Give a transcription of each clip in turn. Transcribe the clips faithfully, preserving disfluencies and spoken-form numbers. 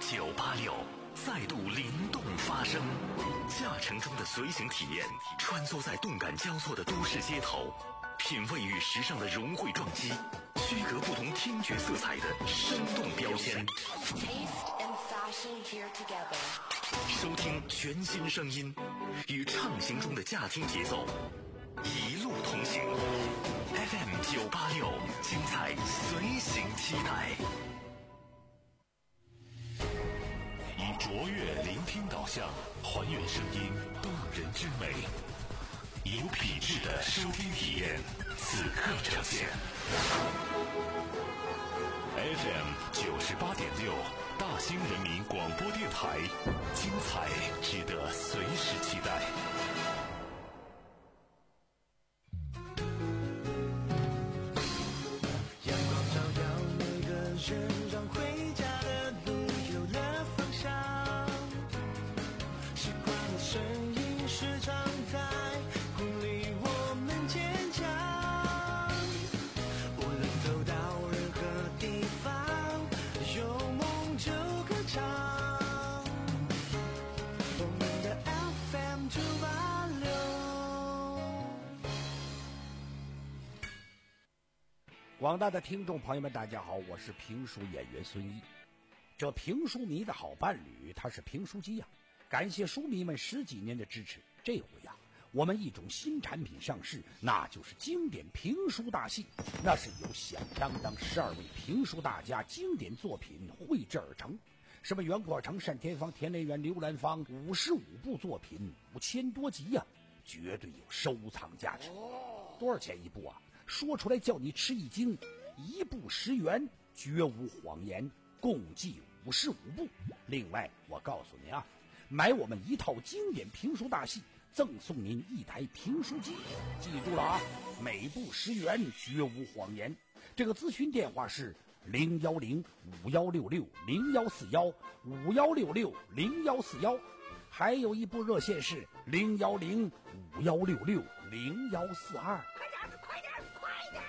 九八六再度灵动发声，驾乘中的随行体验，穿梭在动感交错的都市街头，品味与时尚的融汇撞击，区隔不同听觉色彩的生动标签。收听全新声音，与畅行中的驾听节奏，一路同行。F M 九八六，精彩随行期待。以卓越聆听导向，还原声音动人之美，有品质的收听体验，此刻呈现。F M 九十八点六，大兴人民广播电台，精彩值得随时期待。 阳光照耀每个人，让回家的路有了方向。时光的声音时常在鼓励我们坚强。无论走到任何地方，有梦就歌唱。我们的 F M 九八六。 广大的听众朋友们大家好，我是评书演员孙一。这评书迷的好伴侣他是评书机呀、啊，感谢书迷们十几年的支持。这回呀、啊，我们一种新产品上市，那就是经典评书大戏。那是由响当当十二位评书大家经典作品绘制而成，什么袁阔成、单田芳、田连元、刘兰芳，五十五部作品，五千多集呀、啊，绝对有收藏价值。多少钱一部啊？说出来叫你吃一惊，一部十元，绝无谎言，共计五十五部。另外我告诉您啊，买我们一套经典评书大戏，赠送您一台评书机。记住了啊，每部十元，绝无谎言。这个咨询电话是零幺零五幺六六零幺四幺五幺六六零幺四幺，还有一部热线是零幺零五幺六六零幺四二。快点，快点，快点！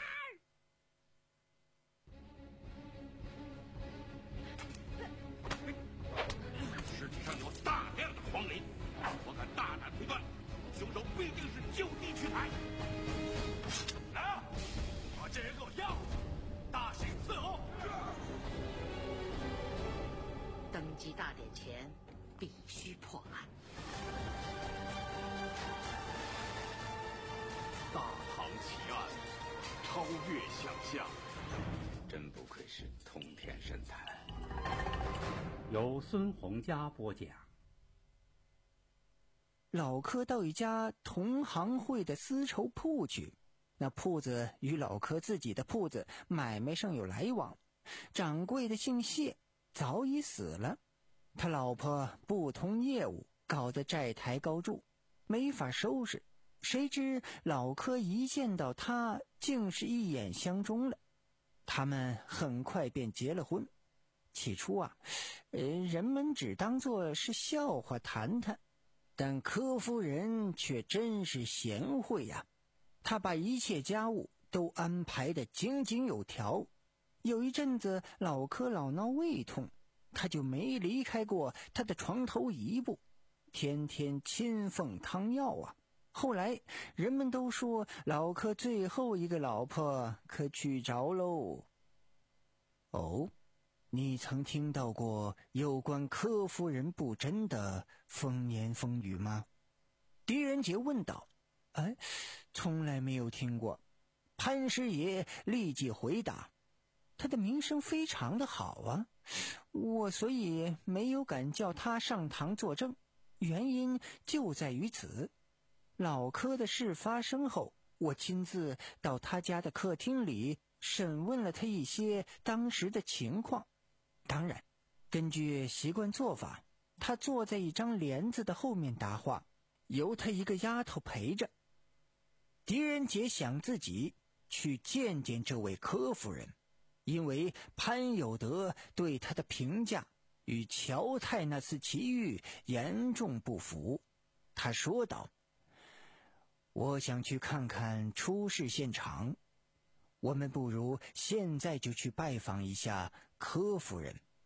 尸体上有大量的黄磷，我敢大胆推断，凶手必定是就地取材。来啊，把这人给我押回去，大刑伺候。 登基大典前必须破案。 大唐奇案，超越想象，真不愧是通天神探。 由孙洪佳播讲。 老柯到一家同行会的丝绸铺去，那铺子与老柯自己的铺子买卖上有来往，掌柜的姓谢，早已死了，他老婆不同业务，搞得债台高筑，没法收拾。谁知老柯一见到他，竟是一眼相中了，他们很快便结了婚。起初啊，呃，人们只当作是笑话谈谈，但柯夫人却真是贤惠呀、啊，她把一切家务都安排得井井有条。有一阵子老柯老闹胃痛，他就没离开过他的床头一步，天天亲奉汤药啊。后来人们都说老柯最后一个老婆可娶着喽。哦，你曾听到过有关柯夫人不贞的风言风语吗？狄仁杰问道。哎，从来没有听过。潘师爷立即回答，他的名声非常的好啊，我所以没有敢叫他上堂作证，原因就在于此。老柯的事发生后，我亲自到他家的客厅里审问了他一些当时的情况。当然，根据习惯做法，他坐在一张帘子的后面答话，由他一个丫头陪着。狄仁杰想自己去见见这位柯夫人，因为潘有德对他的评价与乔太那次奇遇严重不符。他说道，我想去看看出事现场，我们不如现在就去拜访一下柯夫人，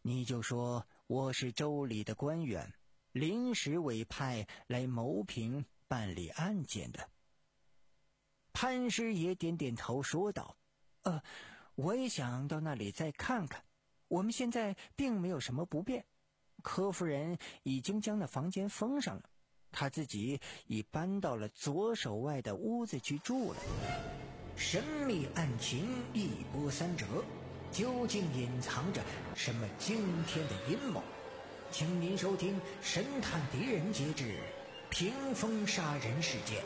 你就说我是州里的官员，临时委派来牟平办理案件的。潘师爷点点头说道：呃，我也想到那里再看看，我们现在并没有什么不便。柯夫人已经将那房间封上了，她自己已搬到了左手外的屋子去住了。神秘案情一波三折，究竟隐藏着什么惊天的阴谋？请您收听《神探狄仁杰之屏风杀人事件》。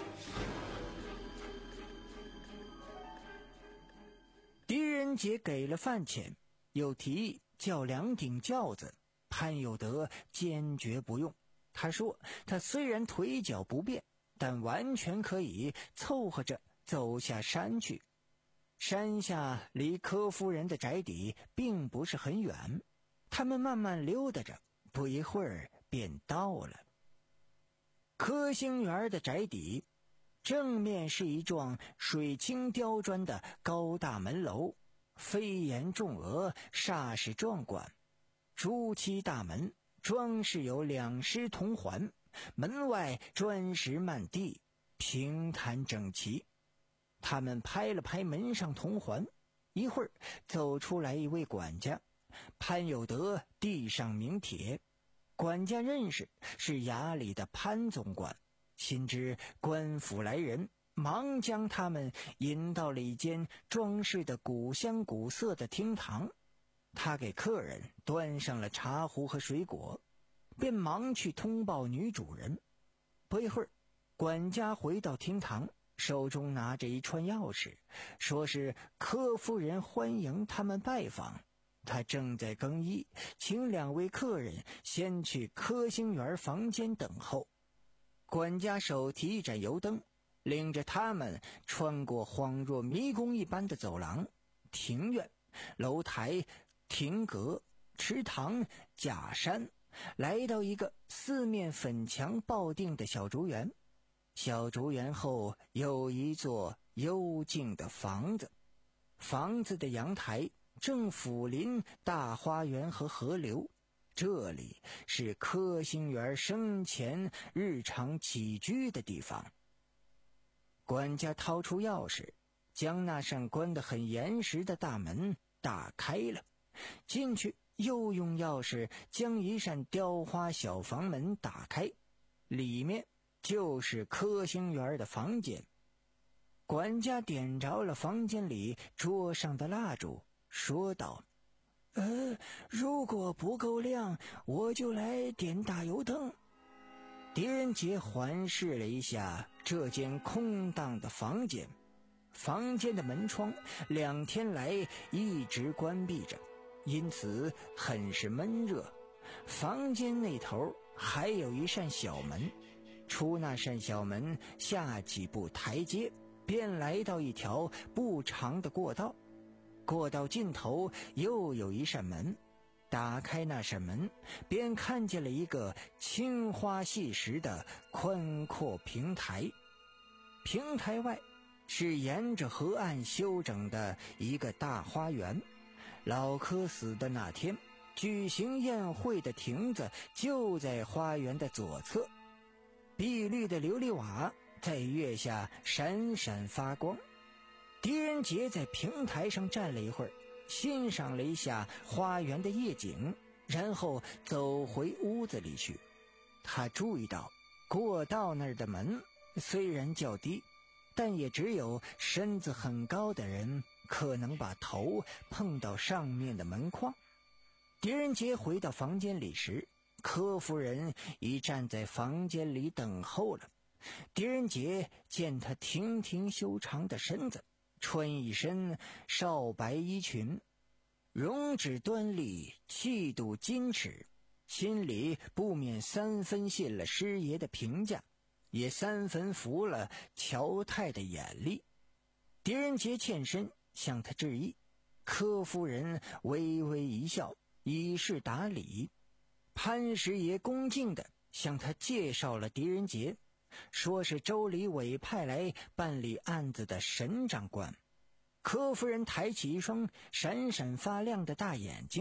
狄仁杰给了饭钱，又提议叫两顶轿子，潘有德坚决不用。他说他虽然腿脚不便，但完全可以凑合着走下山去。山下离柯夫人的宅邸并不是很远，他们慢慢溜达着，不一会儿便到了。柯兴园的宅邸正面是一幢水青雕砖的高大门楼，飞檐重额，煞是壮观。朱漆大门装饰有两狮铜环，门外砖石漫地，平坦整齐。他们拍了拍门上铜环，一会儿走出来一位管家，潘有德递上名帖。管家认识，是衙里的潘总管，心知官府来人，忙将他们引到了一间装饰的古香古色的厅堂。他给客人端上了茶壶和水果，便忙去通报女主人。不一会儿，管家回到厅堂，手中拿着一串钥匙，说是柯夫人欢迎他们拜访。他正在更衣，请两位客人先去柯兴园房间等候。管家手提一盏油灯，领着他们穿过恍若迷宫一般的走廊、庭院、楼台、亭阁、池塘、假山，来到一个四面粉墙抱定的小竹园。小竹园后有一座幽静的房子，房子的阳台正俯临大花园和河流，这里是柯兴园生前日常起居的地方。管家掏出钥匙，将那扇关得很严实的大门打开了，进去又用钥匙将一扇雕花小房门打开，里面就是柯兴园的房间。管家点着了房间里桌上的蜡烛，说道：呃，如果不够亮，我就来点大油灯。狄仁杰环视了一下这间空荡的房间，房间的门窗两天来一直关闭着，因此很是闷热。房间那头还有一扇小门，出那扇小门下几步台阶，便来到一条不长的过道。过道尽头又有一扇门，打开那扇门，便看见了一个青花细石的宽阔平台。平台外是沿着河岸修整的一个大花园，老柯死的那天举行宴会的亭子就在花园的左侧，碧绿的琉璃瓦在月下闪闪发光。狄仁杰在平台上站了一会儿，欣赏了一下花园的夜景，然后走回屋子里去。他注意到过道那儿的门虽然较低，但也只有身子很高的人可能把头碰到上面的门框。狄仁杰回到房间里时，柯夫人已站在房间里等候了。狄仁杰见他亭亭修长的身子，穿一身少白衣裙，容止端丽，气度矜持，心里不免三分信了师爷的评价，也三分服了乔太的眼力。狄仁杰欠身向他致意，柯夫人微微一笑，以示打理。潘师爷恭敬地向他介绍了狄仁杰，说是州里委派来办理案子的沈长官。柯夫人抬起一双闪闪发亮的大眼睛，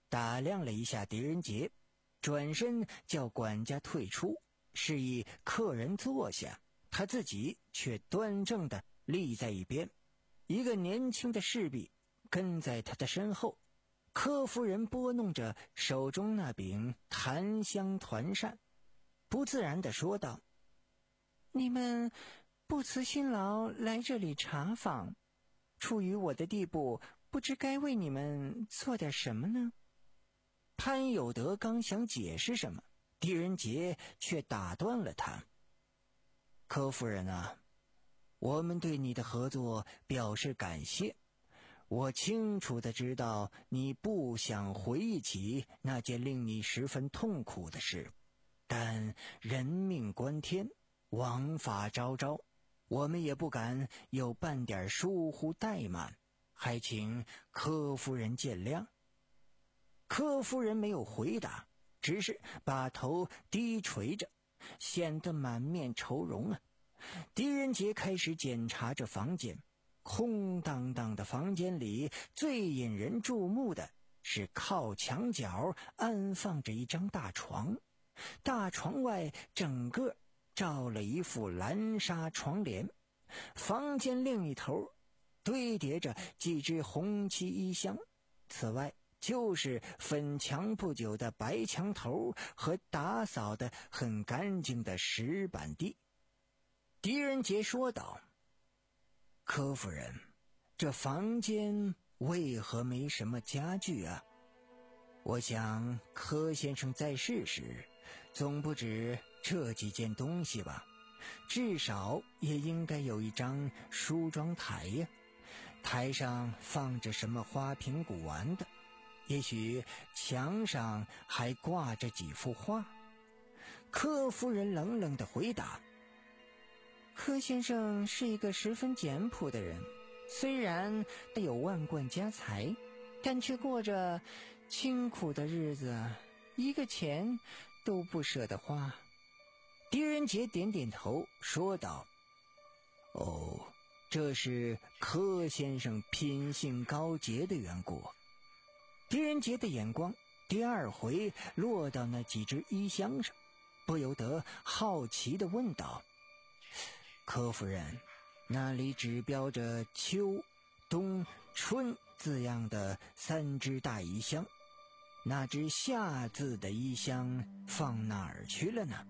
打量了一下狄仁杰，转身叫管家退出，示意客人坐下，他自己却端正地立在一边。一个年轻的侍婢跟在他的身后，柯夫人拨弄着手中那柄檀香团扇，不自然地说道：你们不辞辛劳来这里查访，处于我的地步，不知该为你们做点什么呢？潘有德刚想解释什么，狄仁杰却打断了他。柯夫人啊，我们对你的合作表示感谢。我清楚地知道你不想回忆起那件令你十分痛苦的事，但人命关天，王法昭昭，我们也不敢有半点疏忽怠慢，还请柯夫人见谅。柯夫人没有回答，只是把头低垂着，显得满面愁容啊。狄仁杰开始检查着房间，空荡荡的房间里，最引人注目的是靠墙角安放着一张大床，大床外整个罩了一副蓝纱床帘，房间另一头堆叠着几只红漆衣箱，此外就是粉墙不久的白墙头和打扫得很干净的石板地。狄仁杰说道：柯夫人，这房间为何没什么家具啊？我想柯先生在世时总不止这几件东西吧，至少也应该有一张梳妆台呀，台上放着什么花瓶古玩的，也许墙上还挂着几幅画。柯夫人冷冷地回答：柯先生是一个十分简朴的人，虽然有万贯家财，但却过着清苦的日子，一个钱都不舍得花。狄仁杰点点头说道：哦，这是柯先生品性高洁的缘故。狄仁杰的眼光第二回落到那几只衣箱上，不由得好奇地问道：柯夫人，那里只标着秋、冬、春字样的三只大衣箱，那只夏字的衣箱放哪儿去了呢？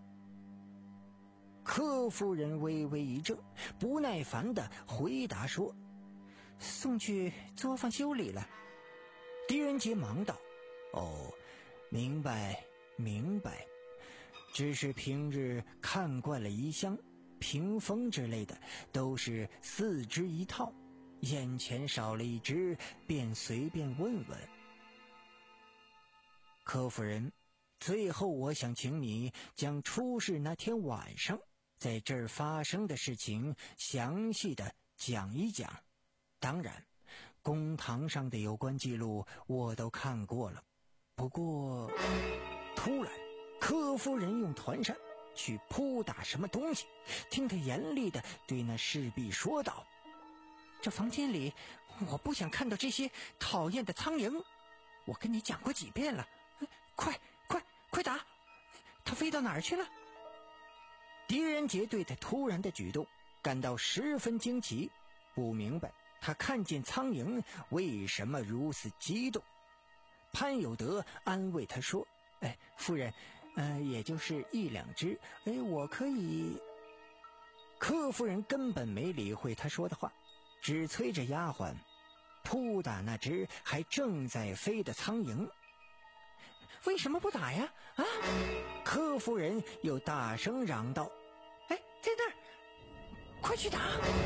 柯夫人微微一怔，不耐烦地回答说：送去作坊修理了。狄仁杰忙道：哦，明白明白，只是平日看惯了衣箱、屏风之类的都是四只一套，眼前少了一只，便随便问问。柯夫人，最后我想请你将出事那天晚上在这儿发生的事情详细的讲一讲。当然，公堂上的有关记录我都看过了。不过，突然，柯夫人用团扇去扑打什么东西，听他严厉地对那侍婢说道：这房间里我不想看到这些讨厌的苍蝇，我跟你讲过几遍了，快快快打，他飞到哪儿去了？狄仁杰对他突然的举动感到十分惊奇，不明白他看见苍蝇为什么如此激动。潘有德安慰他说：哎，夫人，呃，也就是一两只，哎，我可以。柯夫人根本没理会他说的话，只催着丫鬟扑打那只还正在飞的苍蝇。为什么不打呀？啊！柯夫人又大声嚷道：哎，在那儿，快去打！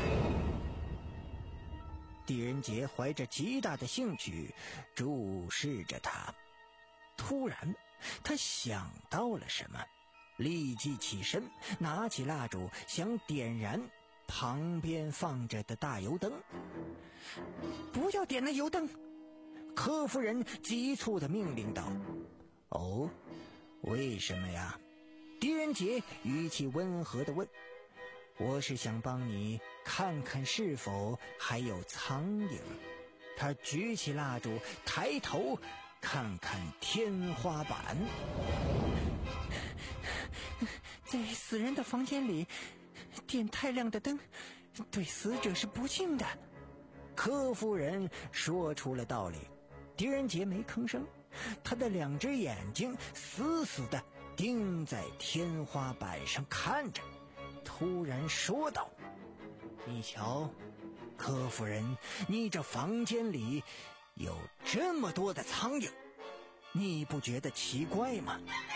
狄仁杰怀着极大的兴趣注视着他，突然他想到了什么，立即起身拿起蜡烛想点燃旁边放着的大油灯。不要点那油灯！柯夫人急促地命令道。哦，为什么呀？狄仁杰语气温和地问。我是想帮你看看是否还有苍蝇。他举起蜡烛，抬头看看天花板。在死人的房间里点太亮的灯，对死者是不敬的。柯夫人说出了道理，狄仁杰没吭声，他的两只眼睛死死地盯在天花板上看着，突然说道：你瞧，柯夫人，你这房间里有这么多的苍蝇，你不觉得奇怪吗？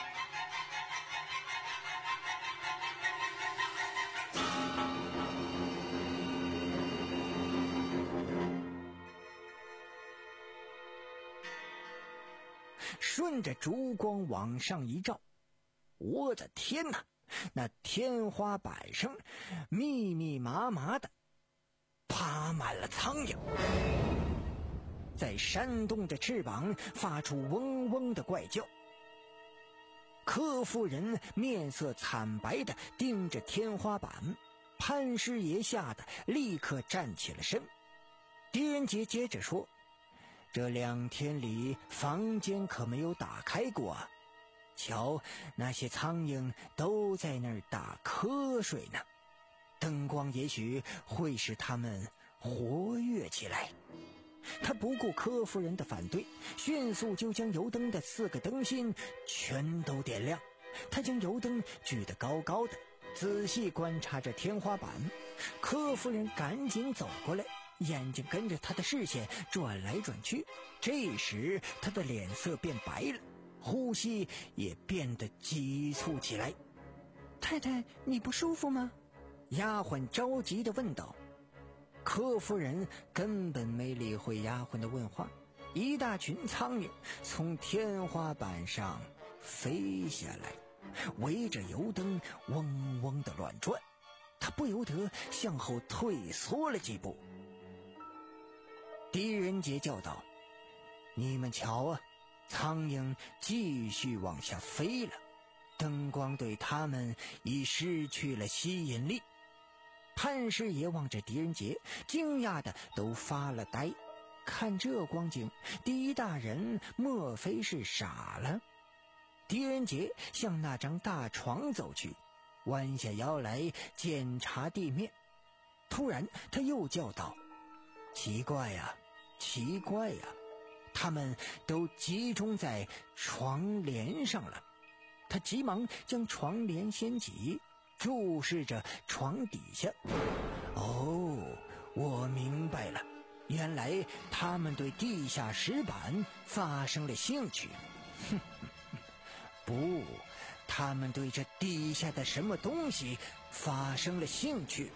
顺着烛光往上一照，我的天哪，那天花板上密密麻麻的爬满了苍蝇，在扇动着翅膀发出嗡嗡的怪叫。柯夫人面色惨白地盯着天花板，潘师爷吓得立刻站起了身。狄仁杰接着说，这两天里房间可没有打开过啊，瞧，那些苍蝇都在那儿打瞌睡呢，灯光也许会使它们活跃起来。他不顾柯夫人的反对，迅速就将油灯的四个灯芯全都点亮。他将油灯举得高高的，仔细观察着天花板。柯夫人赶紧走过来，眼睛跟着他的视线转来转去。这时他的脸色变白了，呼吸也变得急促起来。太太，你不舒服吗？丫鬟着急地问道。柯夫人根本没理会丫鬟的问话，一大群苍蝇从天花板上飞下来，围着油灯嗡嗡地乱转。她不由得向后退缩了几步。狄仁杰叫道：你们瞧啊，苍蝇继续往下飞了，灯光对它们已失去了吸引力。潘师爷望着狄仁杰，惊讶的都发了呆。看这光景，狄大人莫非是傻了？狄仁杰向那张大床走去，弯下腰来检查地面。突然他又叫道：奇怪呀，奇怪呀，他们都集中在床帘上了。他急忙将床帘掀起，注视着床底下。哦，我明白了，原来他们对地下石板发生了兴趣。哼，不，他们对这地下的什么东西发生了兴趣。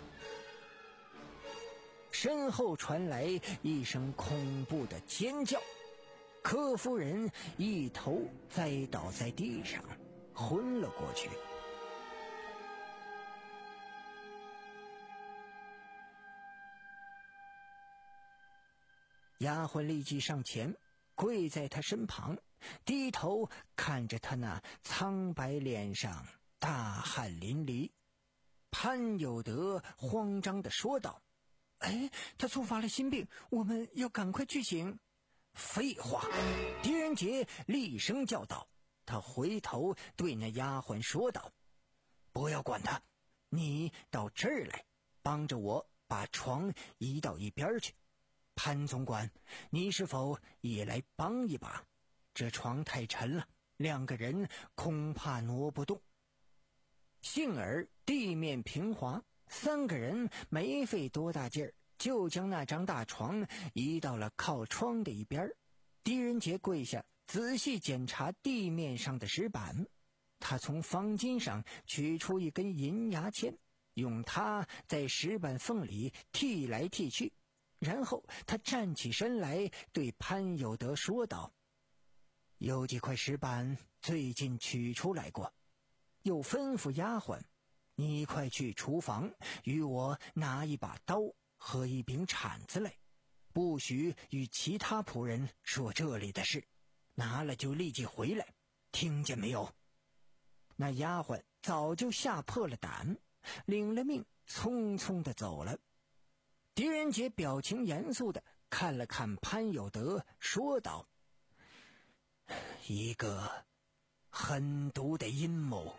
身后传来一声恐怖的尖叫，柯夫人一头栽倒在地上，昏了过去。丫鬟立即上前，跪在他身旁，低头看着他那苍白脸上大汗淋漓。潘有德慌张地说道：哎，他触发了心病，我们要赶快去醒。废话！狄仁杰厉声叫道。他回头对那丫鬟说道：不要管他，你到这儿来，帮着我把床移到一边去。潘总管，你是否也来帮一把？这床太沉了，两个人恐怕挪不动。幸而地面平滑，三个人没费多大劲儿，就将那张大床移到了靠窗的一边。狄仁杰跪下，仔细检查地面上的石板。他从方巾上取出一根银牙签，用它在石板缝里剔来剔去。然后他站起身来，对潘有德说道：有几块石板最近取出来过。又吩咐丫鬟：你快去厨房与我拿一把刀和一柄铲子来，不许与其他仆人说这里的事，拿了就立即回来，听见没有？那丫鬟早就吓破了胆，领了命匆匆地走了。狄仁杰表情严肃地看了看潘有德，说道： 一个狠毒的阴谋。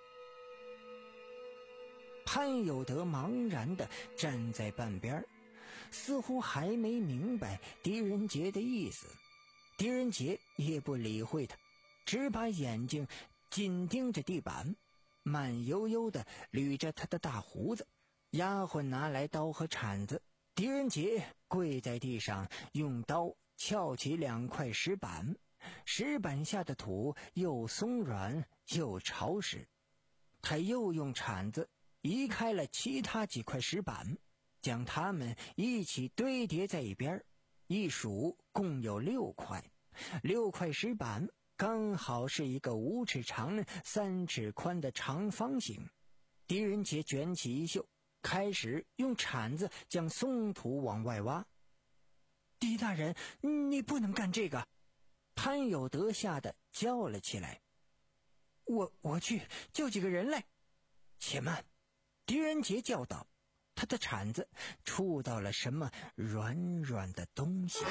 潘有德茫然地站在半边，似乎还没明白狄仁杰的意思。狄仁杰也不理会他，只把眼睛紧盯着地板，慢悠悠地捋着他的大胡子。丫鬟拿来刀和铲子，狄仁杰跪在地上，用刀撬起两块石板，石板下的土又松软又潮湿。他又用铲子移开了其他几块石板，将它们一起堆叠在一边，一数共有六块。六块石板刚好是一个五尺长三尺宽的长方形。狄仁杰卷起衣袖，开始用铲子将松土往外挖。狄大人，你不能干这个！潘有德吓得叫了起来。我我去叫几个人来。且慢！狄仁杰叫道，他的铲子触到了什么软软的东西。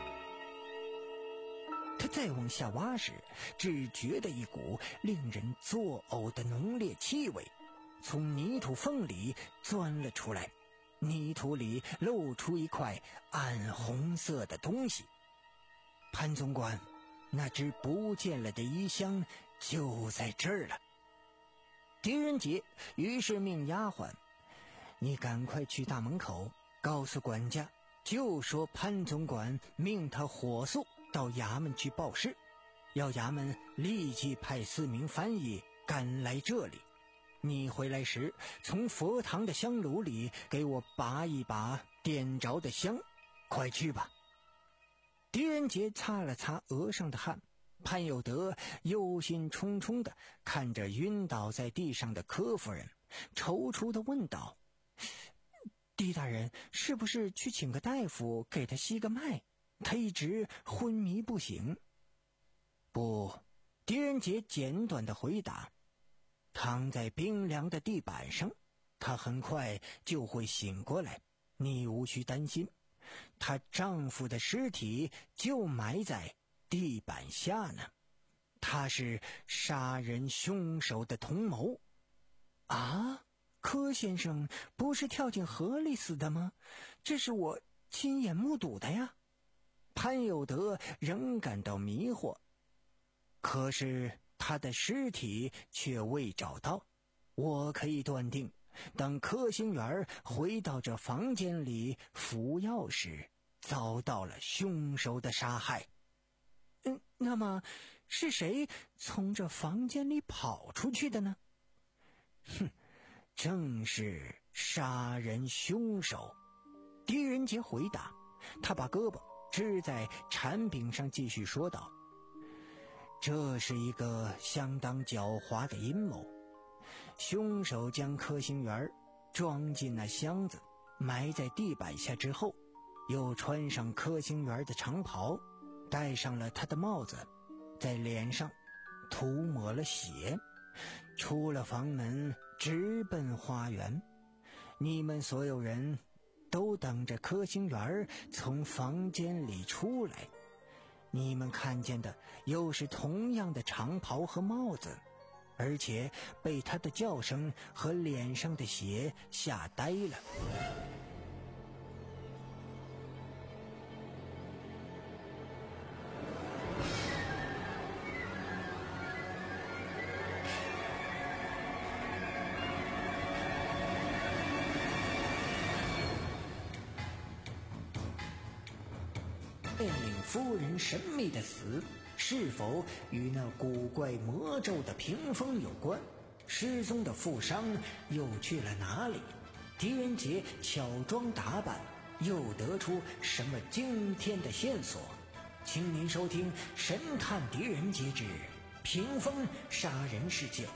他再往下挖时，只觉得一股令人作呕的浓烈气味从泥土缝里钻了出来，泥土里露出一块暗红色的东西。潘总管，那只不见了的衣箱就在这儿了。狄仁杰于是命丫鬟，你赶快去大门口告诉管家，就说潘总管命他火速到衙门去报事，要衙门立即派四名翻译赶来这里。你回来时，从佛堂的香炉里给我拔一把点着的香，快去吧。狄仁杰擦了擦额上的汗，潘有德忧心忡忡地看着晕倒在地上的柯夫人，踌躇地问道：狄大人，是不是去请个大夫给他吸个脉？他一直昏迷不醒。不，狄仁杰简短地回答，躺在冰凉的地板上，他很快就会醒过来，你无需担心。她丈夫的尸体就埋在地板下呢，他是杀人凶手的同谋。啊，柯先生不是跳进河里死的吗？这是我亲眼目睹的呀。潘有德仍感到迷惑，可是他的尸体却未找到。我可以断定，当柯星元回到这房间里服药时，遭到了凶手的杀害。嗯，那么是谁从这房间里跑出去的呢？哼，正是杀人凶手。狄仁杰回答，他把胳膊支在铲柄上，继续说道：这是一个相当狡猾的阴谋。凶手将柯星元装进那箱子，埋在地板下之后，又穿上柯星元的长袍，戴上了他的帽子，在脸上涂抹了血，出了房门，直奔花园。你们所有人都等着柯星元从房间里出来，你们看见的又是同样的长袍和帽子，而且被他的叫声和脸上的血吓呆了。电领夫人神秘的死，是否与那古怪魔咒的屏风有关？失踪的富商又去了哪里？狄仁杰巧装打扮，又得出什么惊天的线索？请您收听《神探狄仁杰之屏风杀人事件》。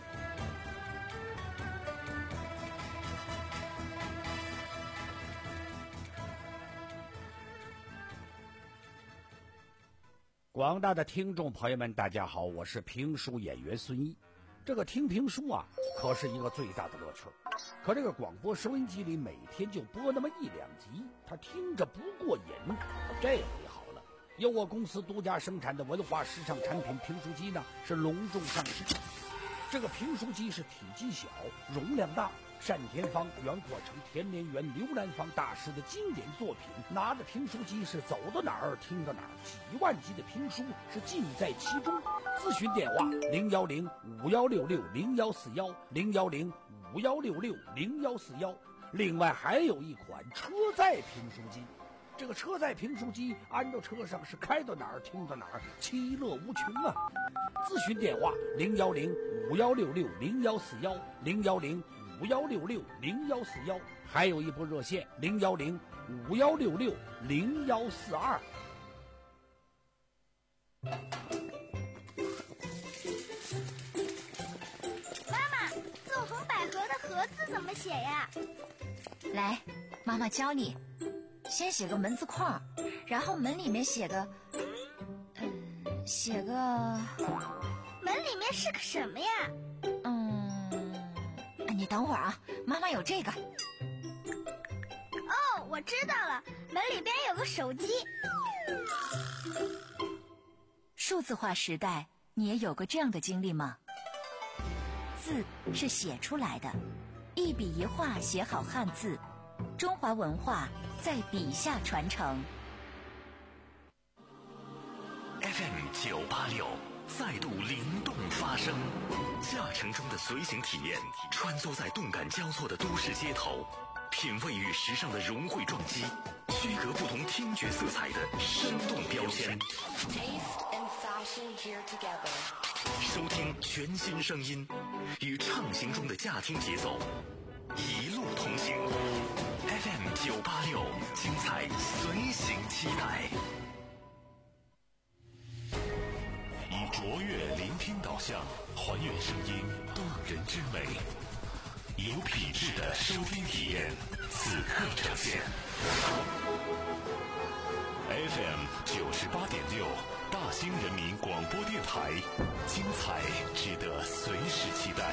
广大的听众朋友们，大家好，我是评书演员孙一。这个听评书啊，可是一个最大的乐趣。可这个广播收音机里每天就播那么一两集，他听着不过瘾。这回好了， 由我公司独家生产的文化时尚产品评书机呢是隆重上市。这个评书机是体积小、容量大，单田芳、袁阔成、田连元、刘兰芳大师的经典作品，拿着评书机是走到哪儿听到哪儿，几万集的评书是尽在其中。咨询电话零幺零五幺六六零幺四幺零幺零五幺六六零幺四幺。另外还有一款车载评书机，这个车载评书机安到车上是开到哪儿听到哪儿，其乐无穷啊！咨询电话零幺零五幺六六零幺四幺零幺零五幺六六零幺四幺，还有一部热线零幺零五幺六六零幺四二。 妈妈，纵横捭阖的阖字怎么写呀？ 来，妈妈教你。先写个门字框，然后门里面写个，嗯，写个。 门里面是个什么呀？ 嗯，你等会儿啊，妈妈有这个。 哦，我知道了，门里边有个手机。 数字化时代，你也有过这样的经历吗？字是写出来的，一笔一画写好汉字，中华文化在笔下传承。 F M 九八六再度灵动发声，驾乘中的随行体验，穿梭在动感交错的都市街头，品味与时尚的融汇撞击，区隔不同听觉色彩的生动标签。收听全新声音，与畅行中的驾听节奏，一路同行。F M 九八六，精彩随行期待。以卓越聆听导向，还原声音动人之美，有品质的收听体验，此刻呈现。F M 九十八点六，大兴人民广播电台，精彩值得随时期待。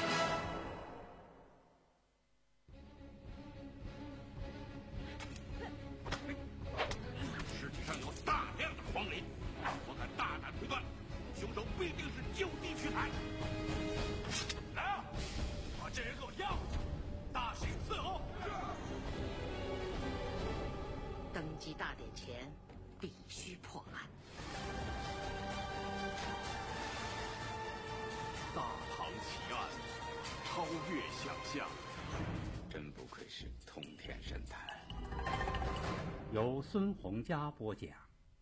尸体上有大量的黄磷，我敢大胆推断，凶手必定是就地取材。来啊，把这人给我押回去，大刑伺候。 登基大典前必须破案。 大唐奇案，超越想象， 真不愧是通天神探。 由孙洪佳播讲。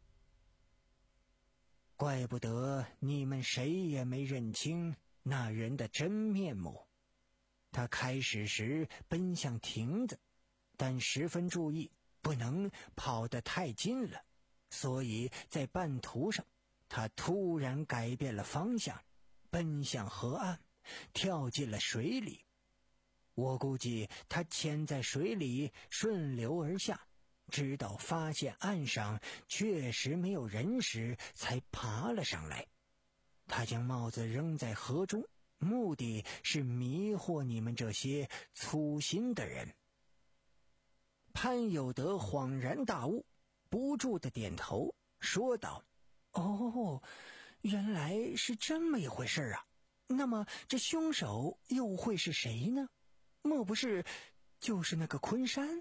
怪不得你们谁也没认清那人的真面目。他开始时奔向亭子，但十分注意不能跑得太近了，所以在半途上他突然改变了方向，奔向河岸，跳进了水里。我估计他潜在水里顺流而下，直到发现岸上确实没有人时才爬了上来。他将帽子扔在河中，目的是迷惑你们这些粗心的人。潘有德恍然大悟，不住地点头说道：哦，原来是这么一回事啊。那么这凶手又会是谁呢？莫不是就是那个昆山？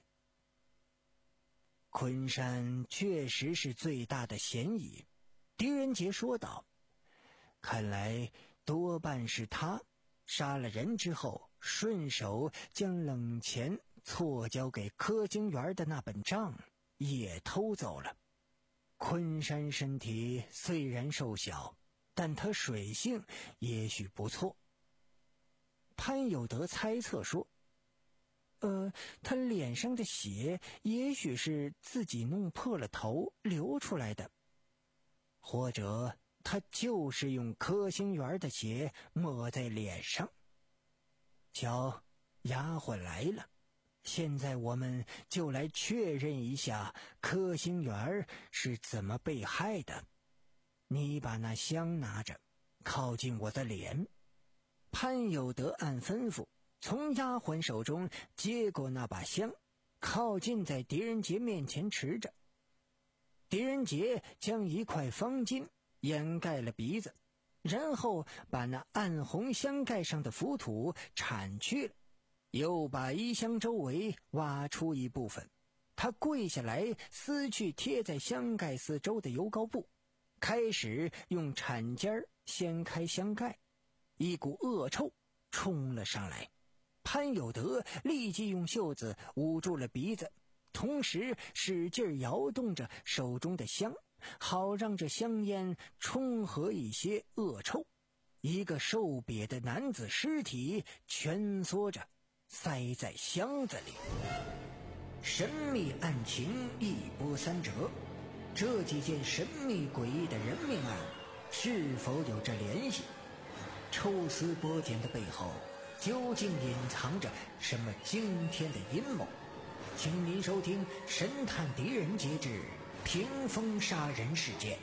昆山确实是最大的嫌疑，狄仁杰说道。看来多半是他杀了人之后，顺手将冷钱错交给柯京园的那本账也偷走了。昆山身体虽然瘦小，但他水性也许不错。潘有德猜测说，呃，他脸上的血也许是自己弄破了头流出来的，或者他就是用柯星园的血抹在脸上。瞧，丫鬟来了，现在我们就来确认一下柯星园是怎么被害的。你把那香拿着，靠近我的脸。潘有德按吩咐从丫鬟手中接过那把香，靠近在狄仁杰面前持着。 狄仁杰将一块方巾掩盖了鼻子，然后把那暗红箱盖上的浮土铲去了，又把衣箱周围挖出一部分。他跪下来撕去贴在箱盖四周的油膏布，开始用铲尖掀开箱盖。一股恶臭冲了上来，潘有德立即用袖子捂住了鼻子，同时使劲摇动着手中的香，好让这香烟冲和一些恶臭。一个瘦瘪的男子尸体蜷缩着塞在箱子里。神秘案情一波三折，这几件神秘诡异的人命案是否有着联系？抽丝剥茧的背后究竟隐藏着什么惊天的阴谋？请您收听《神探狄仁杰之屏风杀人事件》。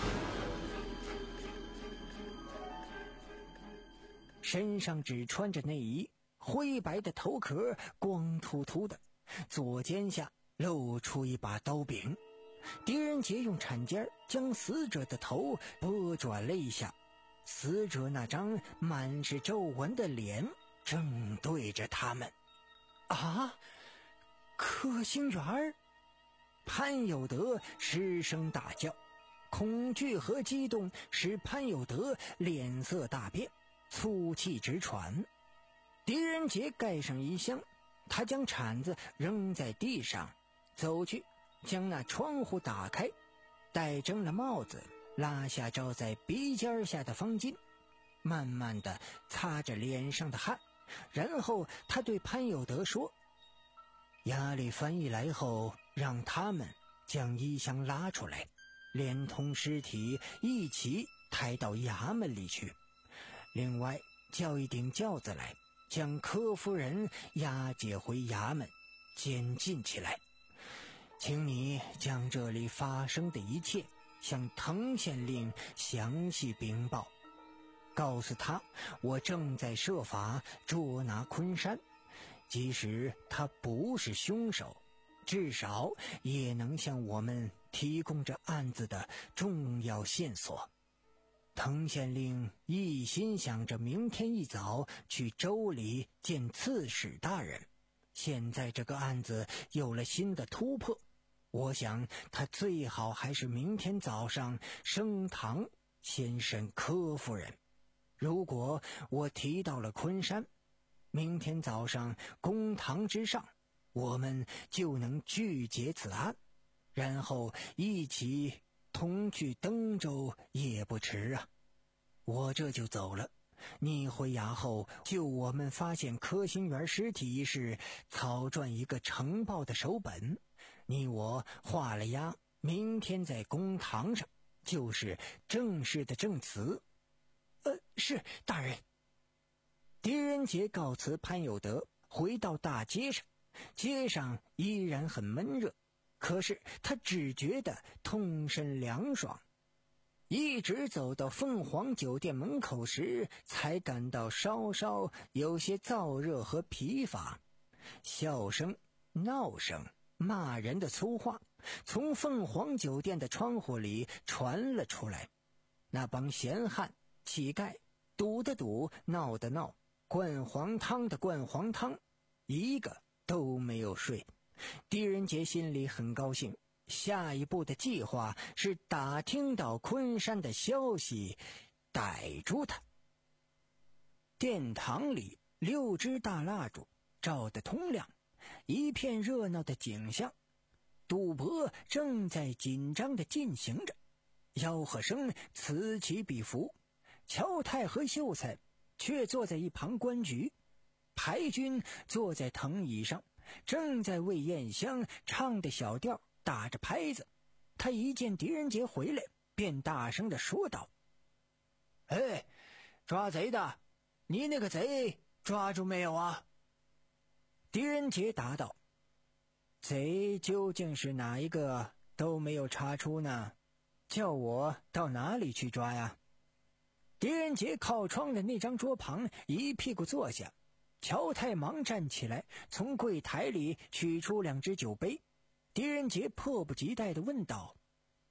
身上只穿着内衣，灰白的头壳光秃秃的，左肩下露出一把刀柄。狄仁杰用铲尖将死者的头拨转了一下，死者那张满是皱纹的脸正对着他们。啊，柯星元！潘有德失声大叫，恐惧和激动使潘有德脸色大变，粗气直喘。狄仁杰盖上衣箱，他将铲子扔在地上，走去将那窗户打开，戴正了帽子，拉下罩在鼻尖下的方巾，慢慢地擦着脸上的汗，然后他对潘有德说：衙里翻译来后，让他们将衣箱拉出来，连同尸体一起抬到衙门里去，另外叫一顶轿子来，将柯夫人押解回衙门监禁起来。请你将这里发生的一切向滕县令详细禀报，告诉他我正在设法捉拿昆山，即使他不是凶手，至少也能向我们提供这案子的重要线索。滕县令一心想着明天一早去州里见刺史大人，现在这个案子有了新的突破，我想他最好还是明天早上升堂先审柯夫人。如果我提到了昆山，明天早上公堂之上，我们就能拒结此案，然后一起同去登州也不迟啊。我这就走了，你回衙后就我们发现柯星元尸体一事草撰一个呈报的手本，你我画了押，明天在公堂上就是正式的证词。呃，是大人。狄仁杰告辞潘有德，回到大街上，街上依然很闷热，可是他只觉得通身凉爽。一直走到凤凰酒店门口时，才感到稍稍有些燥热和疲乏。笑声、闹声、骂人的粗话从凤凰酒店的窗户里传了出来。那帮闲汉、乞丐，赌的赌，闹的闹，灌黄汤的灌黄汤，一个都没有睡。狄仁杰心里很高兴，下一步的计划是打听到昆山的消息，逮住他。殿堂里六支大蜡烛照得通亮，一片热闹的景象。赌博正在紧张地进行着，吆喝声此起彼伏。乔太和秀才却坐在一旁观局，牌军坐在藤椅上，正在为燕香唱的小调打着拍子。他一见狄仁杰回来，便大声地说道：哎，抓贼的，你那个贼抓住没有啊？狄仁杰答道：贼究竟是哪一个都没有查出呢，叫我到哪里去抓呀？狄仁杰靠窗的那张桌旁一屁股坐下，乔太忙站起来，从柜台里取出两只酒杯。狄仁杰迫不及待地问道：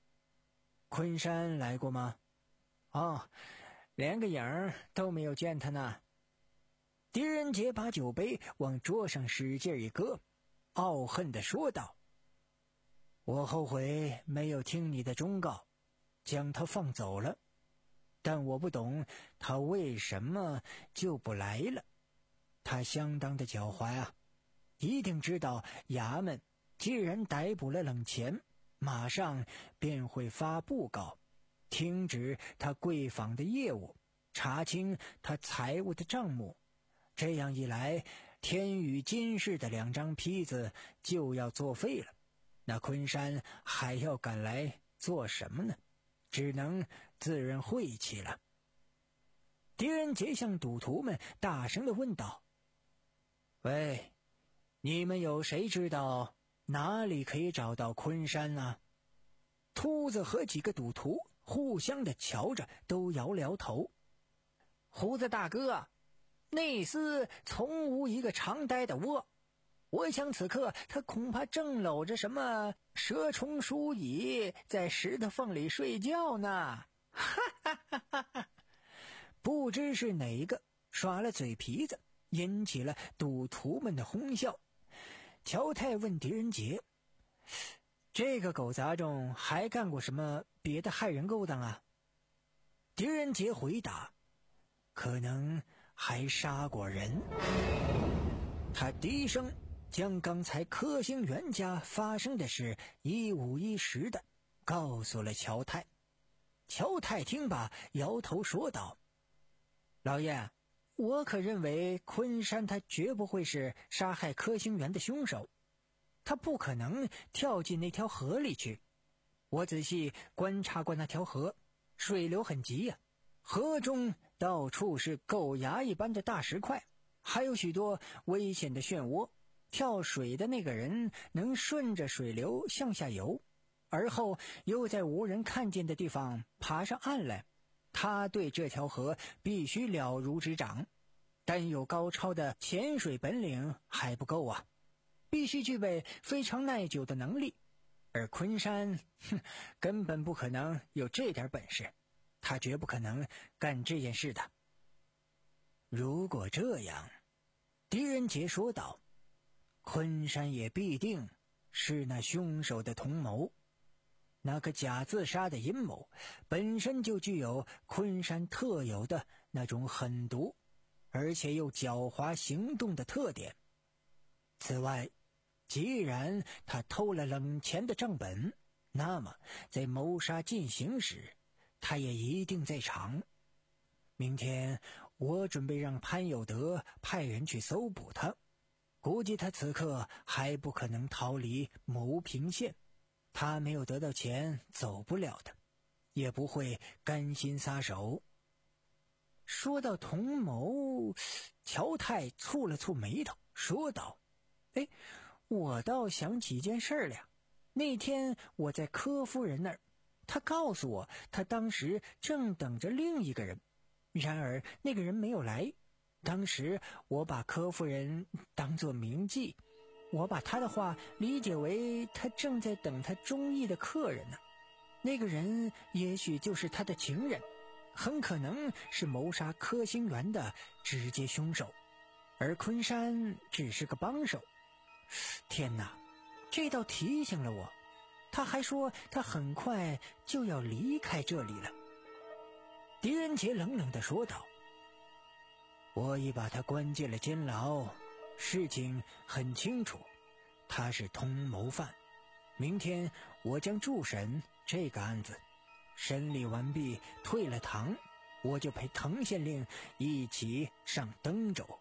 昆山来过吗？哦，连个影儿都没有见他呢。狄仁杰把酒杯往桌上使劲一搁，傲恨地说道：我后悔没有听你的忠告，将他放走了，但我不懂他为什么就不来了。他相当的狡猾啊，一定知道衙门既然逮捕了冷钱，马上便会发布告，停止他贵坊的业务，查清他财务的账目。这样一来，天与金氏的两张坯子就要作废了，那昆山还要赶来做什么呢？只能自认晦气了。狄仁杰向赌徒们大声地问道：喂，你们有谁知道哪里可以找到昆山呢？秃子和几个赌徒互相的瞧着，都摇了摇头。胡子大哥，内司从无一个常待的窝，我想此刻他恐怕正搂着什么蛇虫鼠蚁在石头缝里睡觉呢。哈哈哈哈哈！不知是哪一个耍了嘴皮子，引起了赌徒们的哄笑。乔太问狄仁杰：这个狗杂种还干过什么别的害人勾当啊？狄仁杰回答：可能还杀过人。他低声将刚才柯兴元家发生的事一五一十的告诉了乔太。乔太听罢摇头说道：老爷，我可认为昆山他绝不会是杀害柯兴元的凶手，他不可能跳进那条河里去。我仔细观察过那条河，水流很急呀、啊，河中到处是狗牙一般的大石块，还有许多危险的漩涡。跳水的那个人能顺着水流向下游，而后又在无人看见的地方爬上岸来。他对这条河必须了如指掌，但有高超的潜水本领还不够啊，必须具备非常耐久的能力。而昆山哼，根本不可能有这点本事，他绝不可能干这件事的。如果这样，狄仁杰说道，昆山也必定是那凶手的同谋。那个假自杀的阴谋本身就具有昆山特有的那种狠毒而且又狡猾行动的特点。此外，既然他偷了冷钱的账本，那么在谋杀进行时他也一定在场。明天我准备让潘有德派人去搜捕他，估计他此刻还不可能逃离牟平县，他没有得到钱走不了的，也不会甘心撒手。说到同谋，乔太蹙了蹙眉头说道：哎，我倒想起一件事了。那天我在柯夫人那儿，他告诉我他当时正等着另一个人，然而那个人没有来。当时我把柯夫人当作名妓，我把他的话理解为他正在等他中意的客人呢。那个人也许就是他的情人，很可能是谋杀柯兴元的直接凶手，而昆山只是个帮手。天哪，这倒提醒了我。他还说他很快就要离开这里了。狄仁杰冷冷地说道：我已把他关进了监牢，事情很清楚，他是通谋犯。明天我将助审这个案子，审理完毕退了堂，我就陪滕县令一起上登州。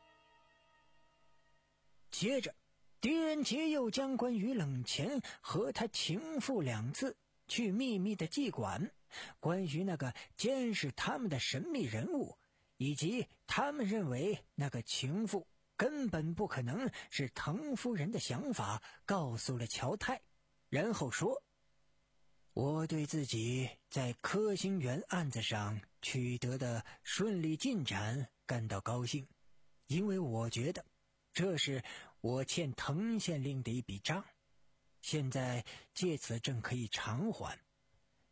接着狄仁杰又将关于冷钱和他情妇两次去秘密的妓馆，关于那个监视他们的神秘人物，以及他们认为那个情妇根本不可能是滕夫人的想法，告诉了乔太，然后说：我对自己在柯兴元案子上取得的顺利进展感到高兴，因为我觉得这是我欠滕县令的一笔账，现在借此正可以偿还。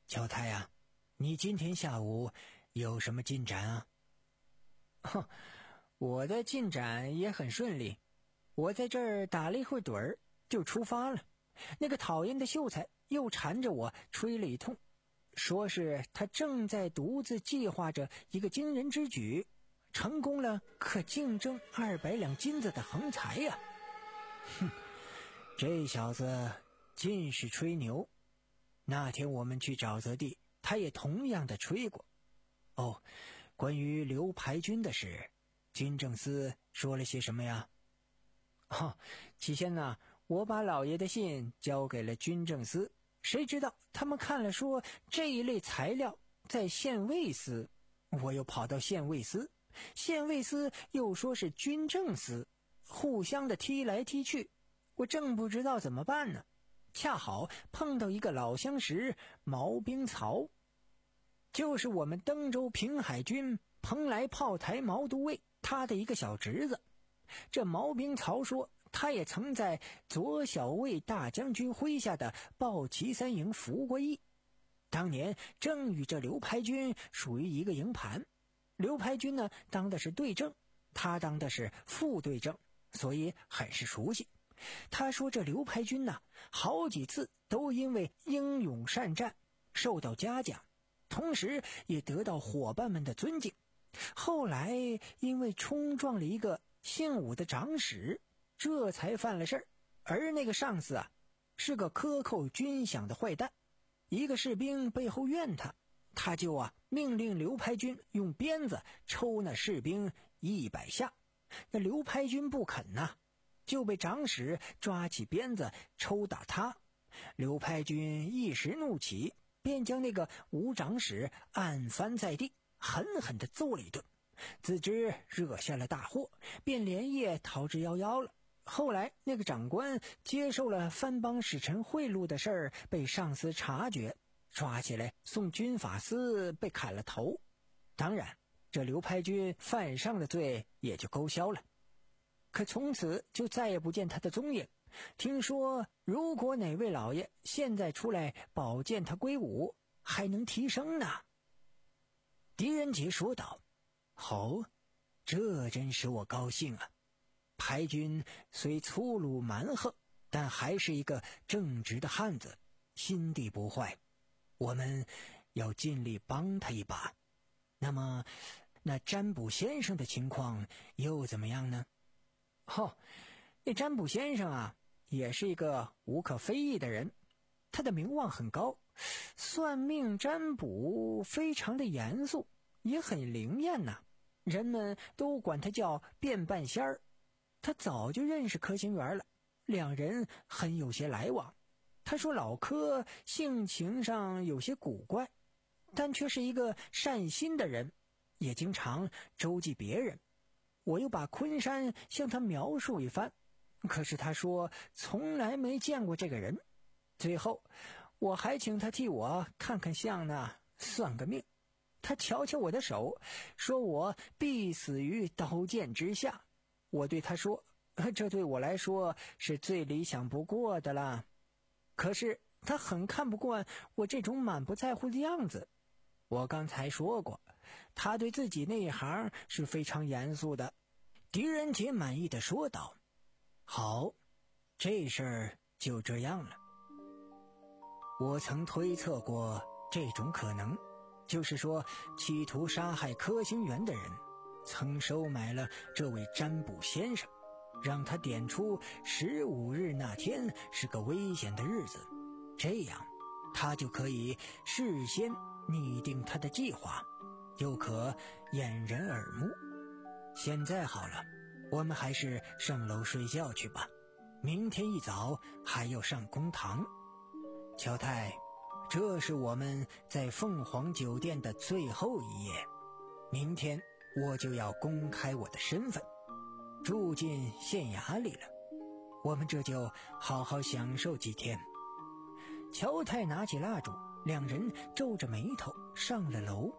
乔太啊，你今天下午有什么进展啊？哼，我的进展也很顺利，我在这儿打了一会儿盹儿就出发了。那个讨厌的秀才又缠着我吹了一通，说是他正在独自计划着一个惊人之举，成功了可竞争二百两金子的横财呀、啊！哼，这小子尽是吹牛。那天我们去沼泽地，他也同样的吹过。哦，关于刘排军的事，军政司说了些什么呀？哦，起先呢，我把老爷的信交给了军政司，谁知道他们看了说这一类材料在县尉司，我又跑到县尉司，县尉司又说是军政司，互相的踢来踢去，我正不知道怎么办呢。恰好碰到一个老相识毛兵曹，就是我们登州平海军蓬莱炮台毛都尉他的一个小侄子。这毛兵曹说他也曾在左小卫大将军麾下的豹旗三营服过役，当年正与这刘排军属于一个营盘。刘排军呢当的是队正，他当的是副队正，所以很是熟悉。他说这刘排军呢好几次都因为英勇善战受到嘉奖，同时也得到伙伴们的尊敬。后来因为冲撞了一个姓武的长史，这才犯了事儿。而那个上司啊是个克扣军饷的坏蛋，一个士兵背后怨他，他就啊命令刘排军用鞭子抽那士兵一百下。那刘排军不肯呐、啊，就被长史抓起鞭子抽打他。刘排军一时怒起，便将那个吴长史按翻在地，狠狠地揍了一顿。自知惹下了大祸，便连夜逃之夭夭了。后来那个长官接受了藩邦使臣贿赂的事儿，被上司察觉，抓起来送军法司，被砍了头。当然这刘排军犯上的罪也就勾销了，可从此就再也不见他的踪影。听说如果哪位老爷现在出来保荐他归伍，还能提升呢。狄仁杰说道：好，这真使我高兴啊！排军虽粗鲁蛮横，但还是一个正直的汉子，心地不坏，我们要尽力帮他一把。那么那占卜先生的情况又怎么样呢？哦，那占卜先生啊也是一个无可非议的人，他的名望很高，算命占卜非常的严肃，也很灵验呐、啊，人们都管他叫变半仙儿。他早就认识柯行元了，两人很有些来往。他说老柯性情上有些古怪，但却是一个善心的人，也经常周济别人。我又把昆山向他描述一番，可是他说从来没见过这个人。最后我还请他替我看看相呢，算个命。他瞧瞧我的手，说我必死于刀剑之下。我对他说，这对我来说是最理想不过的了。可是他很看不惯我这种满不在乎的样子。我刚才说过，他对自己那一行是非常严肃的。狄仁杰满意的说道：好，这事儿就这样了。我曾推测过这种可能，就是说企图杀害柯行元的人曾收买了这位占卜先生，让他点出十五日那天是个危险的日子，这样他就可以事先拟定他的计划，又可掩人耳目。现在好了，我们还是上楼睡觉去吧，明天一早还要上公堂。乔太，这是我们在凤凰酒店的最后一夜，明天我就要公开我的身份，住进县衙里了，我们这就好好享受几天。乔太拿起蜡烛，两人皱着眉头上了楼。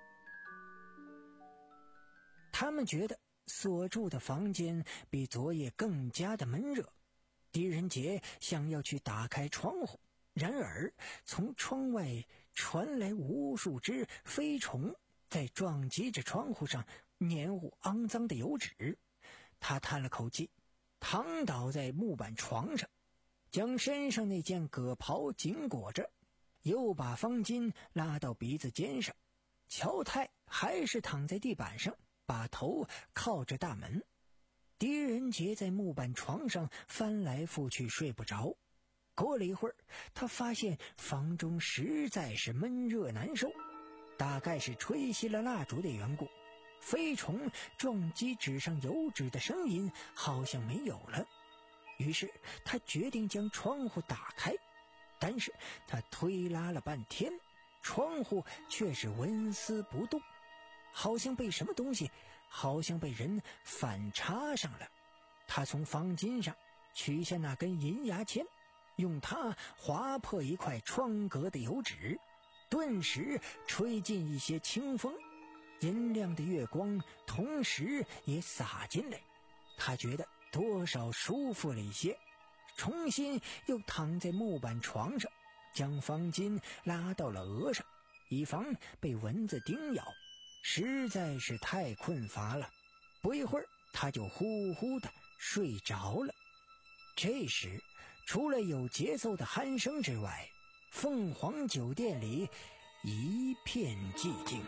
他们觉得所住的房间比昨夜更加的闷热，狄仁杰想要去打开窗户，然而从窗外传来无数只飞虫在撞击着窗户上黏糊肮脏的油纸。他叹了口气，躺倒在木板床上，将身上那件葛袍紧裹着，又把方巾拉到鼻子尖上。乔太还是躺在地板上，把头靠着大门。狄仁杰在木板床上翻来覆去睡不着。过了一会儿，他发现房中实在是闷热难受，大概是吹熄了蜡烛的缘故，飞虫撞击纸上油纸的声音好像没有了。于是他决定将窗户打开，但是他推拉了半天，窗户却是纹丝不动，好像被什么东西，好像被人反插上了。他从方巾上取下那根银牙签，用它划破一块窗格的油纸，顿时吹进一些清风，银亮的月光同时也洒进来。他觉得多少舒服了一些，重新又躺在木板床上，将方巾拉到了额上，以防被蚊子叮咬。实在是太困乏了，不一会儿他就呼呼的睡着了。这时除了有节奏的鼾声之外，凤凰酒店里一片寂静。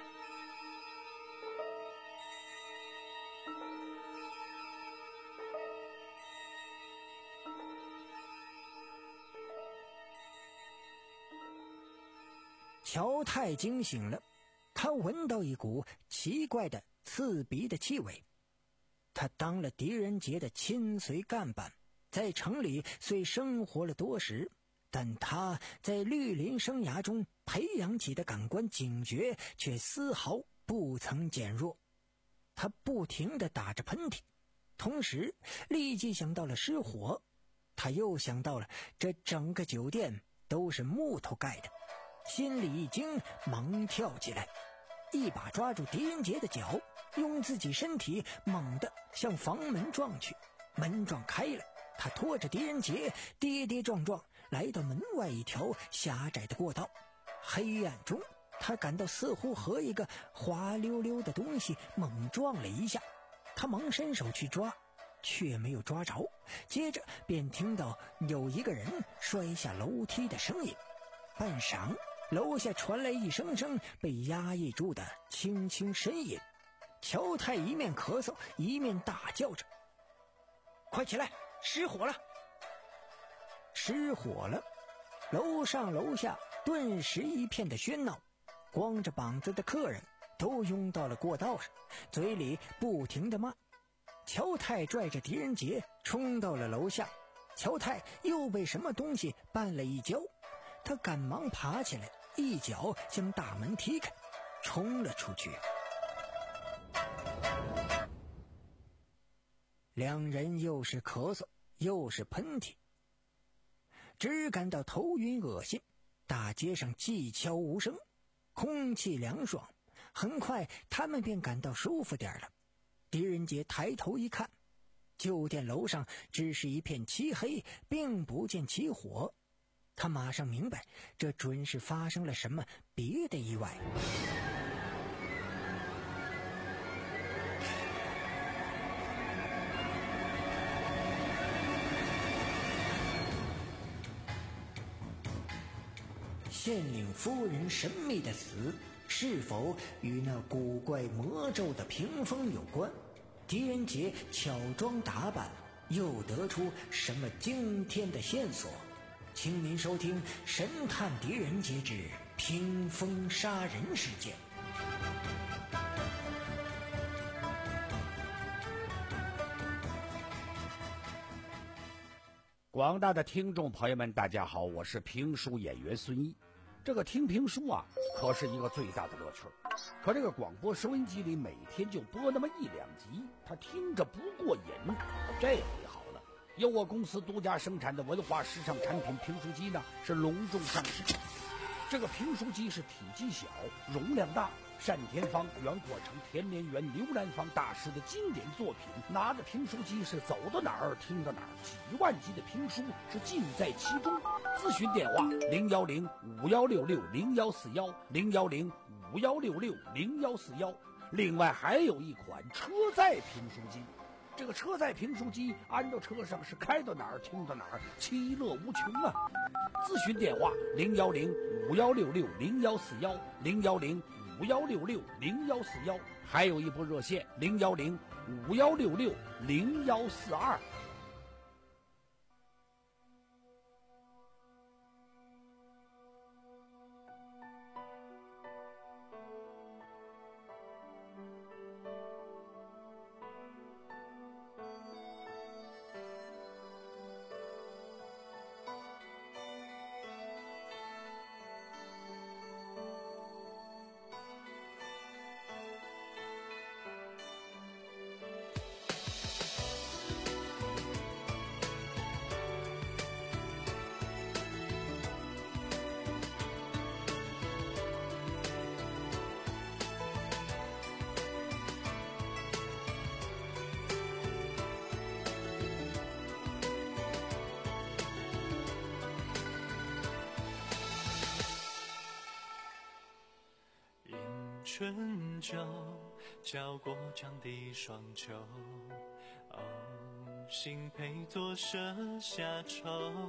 乔太惊醒了，他闻到一股奇怪的刺鼻的气味。他当了狄仁杰的亲随干班，在城里虽生活了多时，但他在绿林生涯中培养起的感官警觉却丝毫不曾减弱。他不停地打着喷嚏，同时立即想到了失火。他又想到了这整个酒店都是木头盖的，心里一惊，忙跳起来，一把抓住狄仁杰的脚，用自己身体猛地向房门撞去。门撞开了，他拖着狄仁杰跌跌撞撞来到门外一条狭窄的过道。黑暗中，他感到似乎和一个滑溜溜的东西猛撞了一下，他忙伸手去抓，却没有抓着，接着便听到有一个人摔下楼梯的声音。半晌，楼下传来一声声被压抑住的轻轻呻吟。乔太一面咳嗽一面大叫着：“快起来，失火了！”失火了！楼上楼下顿时一片的喧闹，光着膀子的客人都拥到了过道上，嘴里不停地骂。乔太拽着狄仁杰冲到了楼下，乔太又被什么东西绊了一跤，他赶忙爬起来，一脚将大门踢开，冲了出去。两人又是咳嗽又是喷嚏，只感到头晕恶心，大街上寂悄无声，空气凉爽，很快他们便感到舒服点了。狄仁杰抬头一看，酒店楼上只是一片漆黑，并不见起火。他马上明白，这准是发生了什么别的意外。县令夫人神秘的死，是否与那古怪魔咒的屏风有关？狄仁杰巧装打扮，又得出什么惊天的线索？请您收听《神探狄仁杰之屏风杀人事件》。 广大的听众朋友们，大家好，我是评书演员孙一。这个听评书啊，可是一个最大的乐趣。可这个广播收音机里每天就播那么一两集，他听着不过瘾。这回好了，由我公司独家生产的文化时尚产品评书机呢，是隆重上市。这个评书机是体积小、容量大、 单田芳、袁阔成、田连元、刘兰芳大师的经典作品，拿着评书机是走到哪儿听到哪儿，几万集的评书是尽在其中。咨询电话零幺零五幺六六零幺四幺零幺零五幺六六零幺四幺。另外还有一款车载评书机，这个车载评书机安到车上是开到哪儿听到哪儿，其乐无穷啊！咨询电话零幺零五幺六六零幺四幺零幺零五幺六六零幺四幺，还有一部热线零幺零五幺六六零幺四二。 春秋，交过长笛双秋，哦，幸配作舍下愁。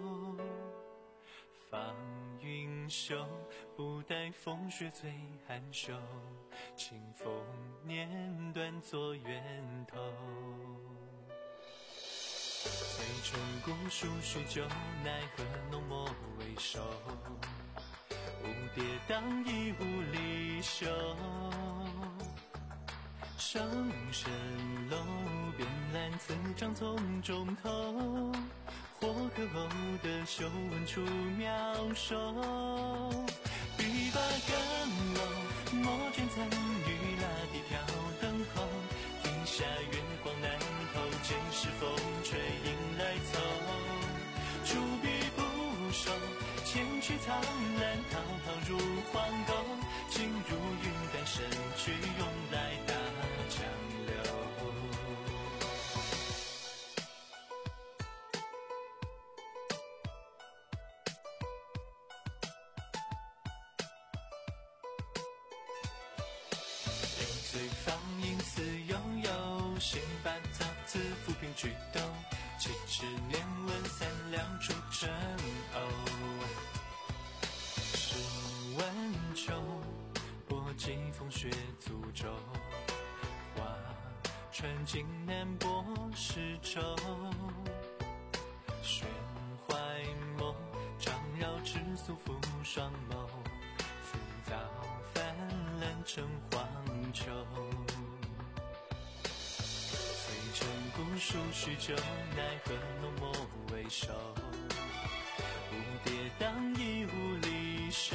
放云袖，不待风雪最寒袖，清风念断作源头。翠春古树许久，奈何浓墨未收。蝴蝶荡亦无离休，上蜃楼边兰此张丛中头，或可偶的秀文出妙手。笔把干楼，墨卷残雨拉地挑灯后，庭下月光南头，见是风吹迎来凑。出笔不收，千曲苍兰滔滔入黄沟，进入云淡神去，涌来大江流。临醉放映似悠悠，心把草字浮萍举斗，七尺年文三两出真偶。晚秋，波际风雪足舟，花船经南泊石洲。悬怀梦，张绕指素负双眸，辞藻泛滥成黄秋。翠城古树许久，奈何浓墨未收。蝴蝶荡亦无离休，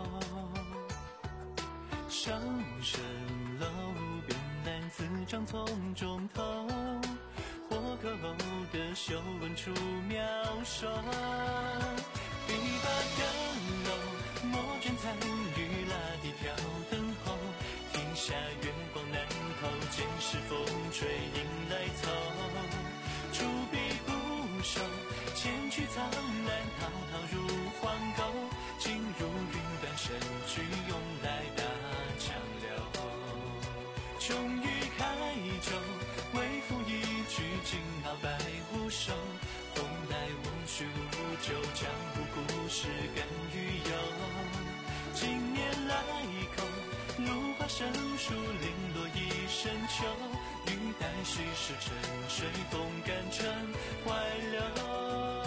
上蜃楼边兰此张丛中头，或可偶的秀文出妙手。笔把干楼，墨卷残雨拉地挑灯后，庭下月光南头，见是风吹迎来凑。出笔不收，千曲苍兰滔滔入黄沟，进入云淡神去，涌来大江流。终于开酒，为赋一句惊傲百无收。风来无须无酒，江湖故事感于游。今年来口，芦花生疏，零落一深秋。欲待虚实沉睡，风干成怀流。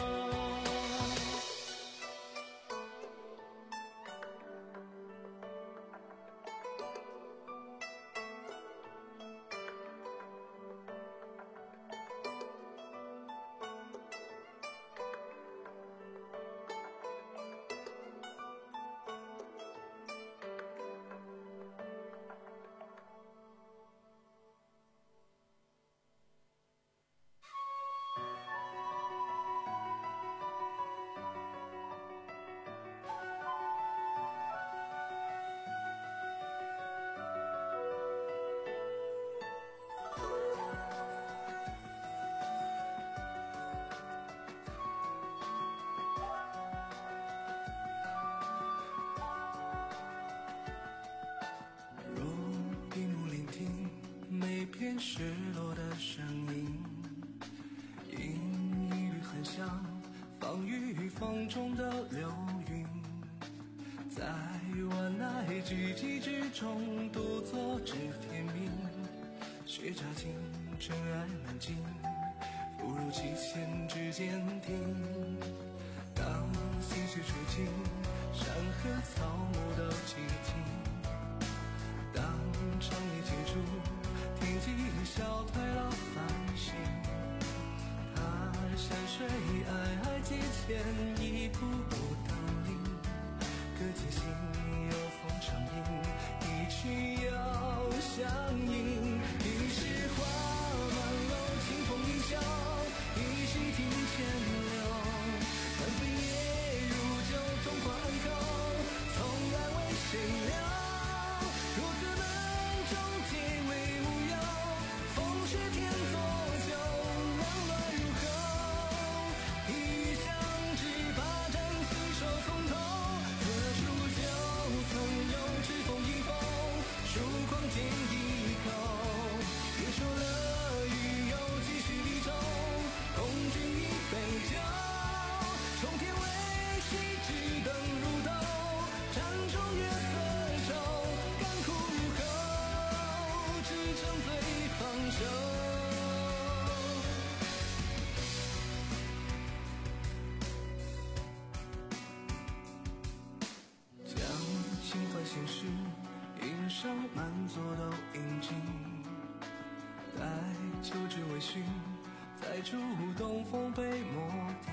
片失落的声音，音一律很像放于风中的流云，在万籁寂寂之中独坐知天明，雪乍晴，尘埃满径，不如其弦之间听。当心绪吹尽，山河草木都寂静，当长夜结束，天际消退了繁星，他山水皑皑阶前一步步登临，各界心有风长吟，一曲要相应，一世花满楼，清风一笑，一夕听千流，半飞叶如酒，同花暗口，从来为谁留？如此门中皆为无忧，风雪天作酒，浪乱入口，一香只把盏随手从头，何处就曾有指风迎风，疏狂剑一口，别说了与有几许离愁，共君一杯酒，冲天为谁只等如豆，盏中月色愁，甘苦入口，只剩醉放手。将情怀现实，印上满座都应尽，待秋至微醺，再触东风被墨定。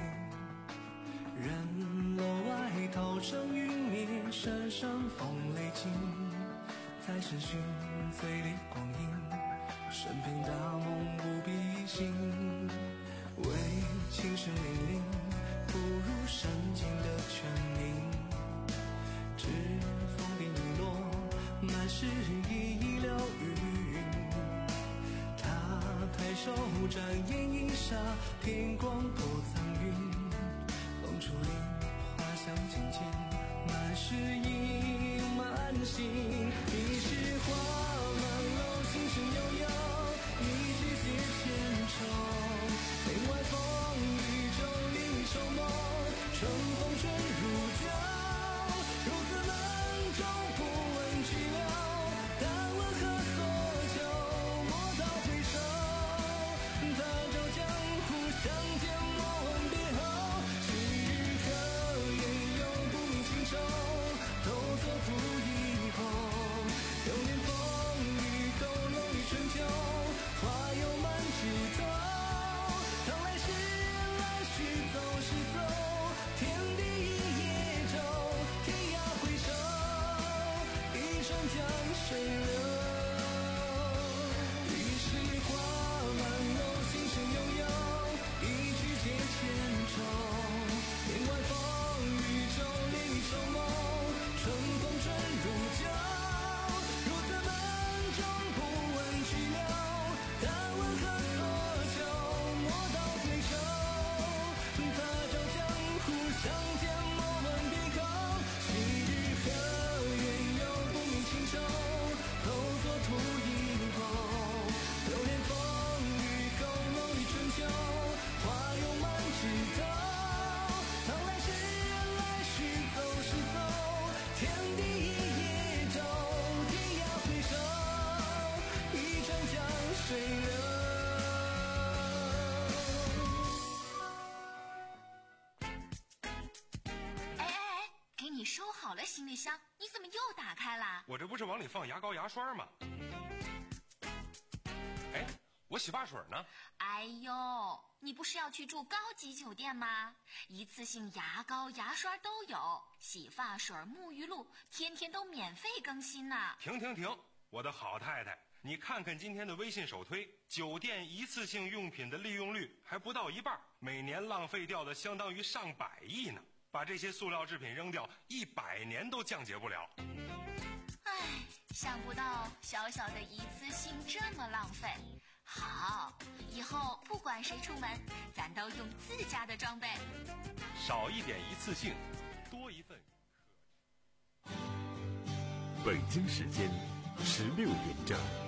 人楼外涛声云灭，山山风雷惊，再审讯醉里光阴，生平大梦不必醒，为情深凛凛，不如山尽的泉灵，知风冰雨落，满是一流余韵，他抬手展眼一霎，天光破苍云，风处林花香渐渐，满是意满心，一世花满楼，心声悠悠，一曲解千愁，帘外风雨中离愁梦，春风吹如酒，如此门中不问去留，但问何所求，莫道回首，他朝江湖相见莫问别后，去日可愿有不明情愁，都作图以后，流年风雨勾勒于春秋，花有满枝头，当来时来去走是走，天地一叶舟，天涯回首，一川江水流，一世花满楼，心声悠悠，一曲解千愁，帘外风雨中离愁梦，春风吹如酒，如此门中不问去留，但问何所求，莫道回首，他朝江湖相见莫问别后，昔日何愿有不明情愁，都作图以后，流年风雨勾勒于春秋，花有满枝头，当来时来去走是走，天地一叶舟，天涯回首，一川江水流。 哎哎哎，给你收好了行李箱，你怎么又打开啦？ 我这不是往里放牙膏牙刷吗？哎，我洗发水呢？ 哎呦，你不是要去住高级酒店吗？一次性牙膏、牙刷都有，洗发水、沐浴露，天天都免费更新呢。 停停停，我的好太太，你看看今天的微信首推，酒店一次性用品的利用率还不到一半，每年浪费掉的相当于上百亿呢。把这些塑料制品扔掉，一百年都降解不了。 唉，想不到小小的一次性这么浪费。好，以后不管谁出门，咱都用自家的装备。 少一点一次性，多一份。 北京时间十六点整。